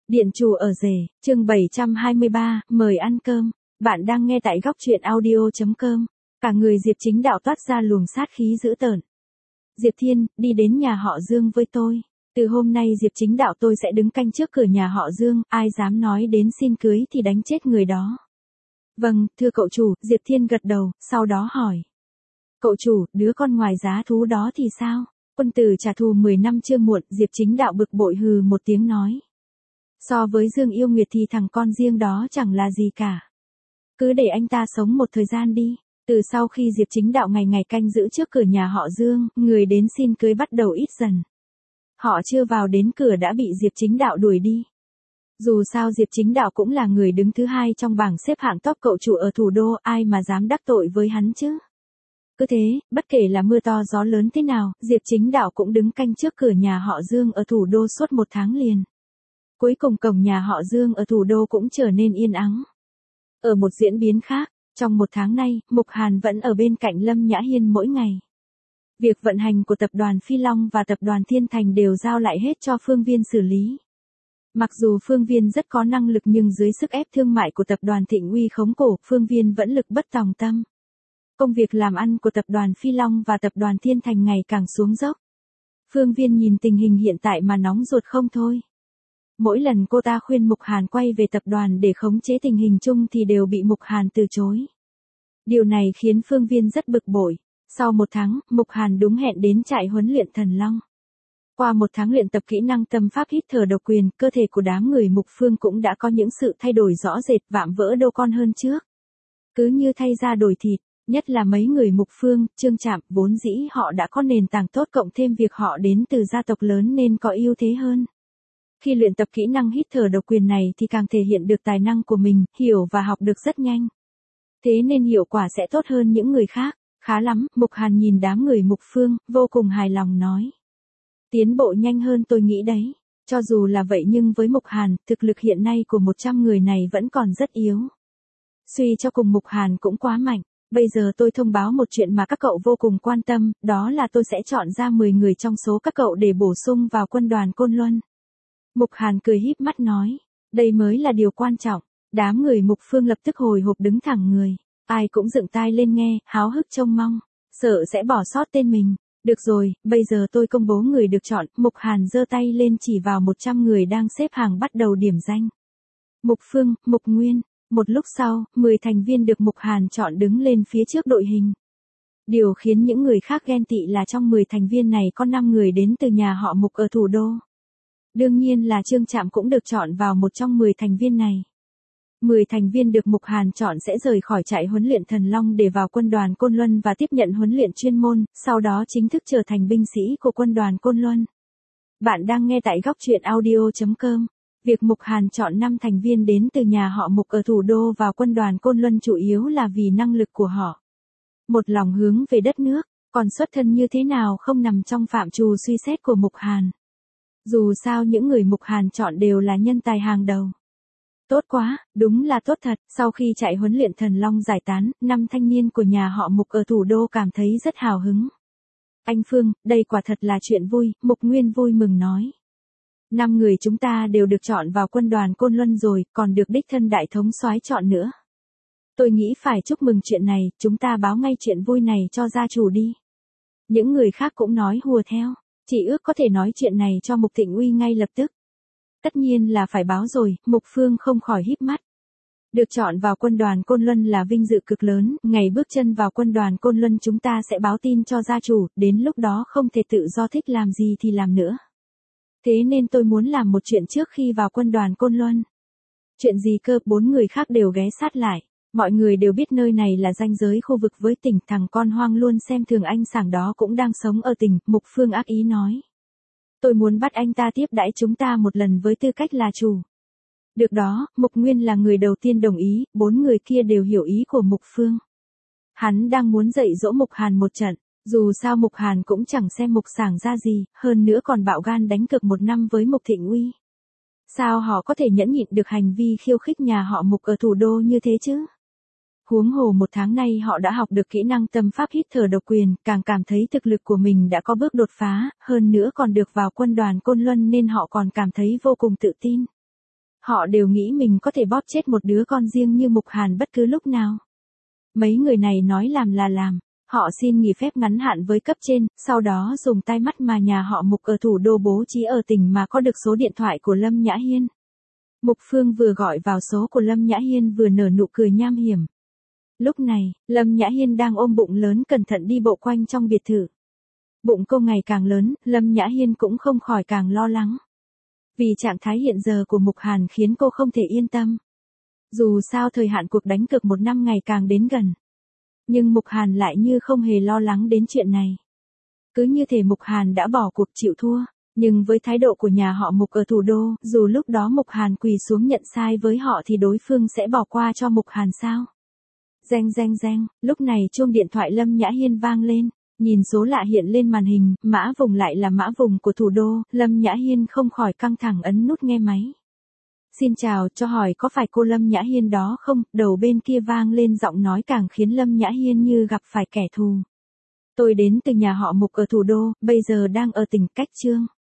Điện chủ ở rể, chương 723, mời ăn cơm. Bạn đang nghe tại góc truyện audio.com. Cả người Diệp Chính Đạo toát ra luồng sát khí dữ tợn. Diệp Thiên, đi đến nhà họ Dương với tôi. Từ hôm nay Diệp Chính Đạo tôi sẽ đứng canh trước cửa nhà họ Dương, ai dám nói đến xin cưới thì đánh chết người đó. Vâng, thưa cậu chủ, Diệp Thiên gật đầu, sau đó hỏi. Cậu chủ, đứa con ngoài giá thú đó thì sao? Quân tử trả thù 10 năm chưa muộn, Diệp Chính Đạo bực bội hừ một tiếng nói. So với Dương Yêu Nguyệt thì thằng con riêng đó chẳng là gì cả. Cứ để anh ta sống một thời gian đi. Từ sau khi Diệp Chính Đạo ngày ngày canh giữ trước cửa nhà họ Dương, người đến xin cưới bắt đầu ít dần. Họ chưa vào đến cửa đã bị Diệp Chính Đạo đuổi đi. Dù sao Diệp Chính Đạo cũng là người đứng thứ hai trong bảng xếp hạng top cậu chủ ở thủ đô, ai mà dám đắc tội với hắn chứ. Cứ thế, bất kể là mưa to gió lớn thế nào, Diệp Chính Đạo cũng đứng canh trước cửa nhà họ Dương ở thủ đô suốt 1 tháng liền. Cuối cùng cổng nhà họ Dương ở thủ đô cũng trở nên yên ắng. Ở một diễn biến khác, trong 1 tháng nay, Mục Hàn vẫn ở bên cạnh Lâm Nhã Hiên mỗi ngày. Việc vận hành của tập đoàn Phi Long và tập đoàn Thiên Thành đều giao lại hết cho Phương Viên xử lý. Mặc dù Phương Viên rất có năng lực nhưng dưới sức ép thương mại của tập đoàn Thịnh Uy khống cổ, Phương Viên vẫn lực bất tòng tâm. Công việc làm ăn của tập đoàn Phi Long và tập đoàn Thiên Thành ngày càng xuống dốc. Phương Viên nhìn tình hình hiện tại mà nóng ruột không thôi. Mỗi lần cô ta khuyên Mục Hàn quay về tập đoàn để khống chế tình hình chung thì đều bị Mục Hàn từ chối. Điều này khiến Phương Viên rất bực bội. Sau 1 tháng, Mục Hàn đúng hẹn đến trại huấn luyện Thần Long. Qua 1 tháng luyện tập kỹ năng tâm pháp hít thở độc quyền, cơ thể của đám người Mục Phương cũng đã có những sự thay đổi rõ rệt, vạm vỡ đô con hơn trước. Cứ như thay da đổi thịt, nhất là mấy người Mục Phương, Trương Trạm, vốn dĩ họ đã có nền tảng tốt cộng thêm việc họ đến từ gia tộc lớn nên có ưu thế hơn. Khi luyện tập kỹ năng hít thở độc quyền này thì càng thể hiện được tài năng của mình, hiểu và học được rất nhanh. Thế nên hiệu quả sẽ tốt hơn những người khác. Khá lắm, Mục Hàn nhìn đám người Mục Phương, vô cùng hài lòng nói. Tiến bộ nhanh hơn tôi nghĩ đấy. Cho dù là vậy nhưng với Mục Hàn, thực lực hiện nay của 100 người này vẫn còn rất yếu. Suy cho cùng Mục Hàn cũng quá mạnh. Bây giờ tôi thông báo một chuyện mà các cậu vô cùng quan tâm, đó là tôi sẽ chọn ra 10 người trong số các cậu để bổ sung vào quân đoàn Côn Luân. Mục Hàn cười híp mắt nói, đây mới là điều quan trọng. Đám người Mục Phương lập tức hồi hộp đứng thẳng người. Ai cũng dựng tai lên nghe, háo hức trông mong, sợ sẽ bỏ sót tên mình. Được rồi, bây giờ tôi công bố người được chọn. Mục Hàn giơ tay lên chỉ vào 100 người đang xếp hàng bắt đầu điểm danh. Mục Phương, Mục Nguyên. Một lúc sau, 10 thành viên được Mục Hàn chọn đứng lên phía trước đội hình. Điều khiến những người khác ghen tị là trong 10 thành viên này có 5 người đến từ nhà họ Mục ở thủ đô. Đương nhiên là Trương Trạm cũng được chọn vào một trong 10 thành viên này. 10 thành viên được Mục Hàn chọn sẽ rời khỏi trại huấn luyện Thần Long để vào quân đoàn Côn Luân và tiếp nhận huấn luyện chuyên môn, sau đó chính thức trở thành binh sĩ của quân đoàn Côn Luân. Bạn đang nghe tại góc truyện audio.com. Việc Mục Hàn chọn 5 thành viên đến từ nhà họ Mục ở thủ đô vào quân đoàn Côn Luân chủ yếu là vì năng lực của họ. Một lòng hướng về đất nước, còn xuất thân như thế nào không nằm trong phạm trù suy xét của Mục Hàn. Dù sao những người Mục Hàn chọn đều là nhân tài hàng đầu. Tốt quá, đúng là tốt thật. Sau khi trại huấn luyện Thần Long giải tán, 5 thanh niên của nhà họ Mục ở thủ đô cảm thấy rất hào hứng. Anh Phương, đây quả thật là chuyện vui, Mục Nguyên vui mừng nói. 5 người chúng ta đều được chọn vào quân đoàn Côn Luân rồi, còn được đích thân đại thống soái chọn nữa. Tôi nghĩ phải chúc mừng chuyện này, chúng ta báo ngay chuyện vui này cho gia chủ đi. Những người khác cũng nói hùa theo, chỉ ước có thể nói chuyện này cho Mục Thịnh Uy ngay lập tức. Tất nhiên là phải báo rồi, Mục Phương không khỏi híp mắt. Được chọn vào quân đoàn Côn Luân là vinh dự cực lớn, ngày bước chân vào quân đoàn Côn Luân chúng ta sẽ báo tin cho gia chủ, đến lúc đó không thể tự do thích làm gì thì làm nữa. Thế nên tôi muốn làm một chuyện trước khi vào quân đoàn Côn Luân. Chuyện gì cơ? 4 người khác đều ghé sát lại. Mọi người đều biết nơi này là ranh giới khu vực với tỉnh, thằng con hoang luôn xem thường anh sảng đó cũng đang sống ở tỉnh, Mục Phương ác ý nói. Tôi muốn bắt anh ta tiếp đãi chúng ta một lần với tư cách là chủ. Được đó, Mục Nguyên là người đầu tiên đồng ý, 4 người kia đều hiểu ý của Mục Phương. Hắn đang muốn dạy dỗ Mục Hàn một trận, dù sao Mục Hàn cũng chẳng xem Mục Sảng ra gì, hơn nữa còn bạo gan đánh cược 1 năm với Mục Thịnh Uy. Sao họ có thể nhẫn nhịn được hành vi khiêu khích nhà họ Mục ở thủ đô như thế chứ? Huống hồ 1 tháng nay họ đã học được kỹ năng tâm pháp hít thở độc quyền, càng cảm thấy thực lực của mình đã có bước đột phá, hơn nữa còn được vào quân đoàn Côn Luân nên họ còn cảm thấy vô cùng tự tin. Họ đều nghĩ mình có thể bóp chết một đứa con riêng như Mục Hàn bất cứ lúc nào. Mấy người này nói làm là làm. Họ xin nghỉ phép ngắn hạn với cấp trên, sau đó dùng tai mắt mà nhà họ Mục ở thủ đô bố trí ở tỉnh mà có được số điện thoại của Lâm Nhã Hiên. Mục Phương vừa gọi vào số của Lâm Nhã Hiên vừa nở nụ cười nham hiểm. Lúc này, Lâm Nhã Hiên đang ôm bụng lớn cẩn thận đi bộ quanh trong biệt thự. Bụng cô ngày càng lớn, Lâm Nhã Hiên cũng không khỏi càng lo lắng. Vì trạng thái hiện giờ của Mục Hàn khiến cô không thể yên tâm. Dù sao thời hạn cuộc đánh cược 1 năm ngày càng đến gần. Nhưng Mục Hàn lại như không hề lo lắng đến chuyện này. Cứ như thể Mục Hàn đã bỏ cuộc chịu thua. Nhưng với thái độ của nhà họ Mục ở thủ đô, dù lúc đó Mục Hàn quỳ xuống nhận sai với họ thì đối phương sẽ bỏ qua cho Mục Hàn sao? Reng reng reng, lúc này chuông điện thoại Lâm Nhã Hiên vang lên. Nhìn số lạ hiện lên màn hình, mã vùng lại là mã vùng của thủ đô, Lâm Nhã Hiên không khỏi căng thẳng ấn nút nghe máy. Xin chào, cho hỏi có phải cô Lâm Nhã Hiên đó không? Đầu bên kia vang lên giọng nói càng khiến Lâm Nhã Hiên như gặp phải kẻ thù. Tôi đến từ nhà họ Mục ở thủ đô, bây giờ đang ở tỉnh Cách Chương.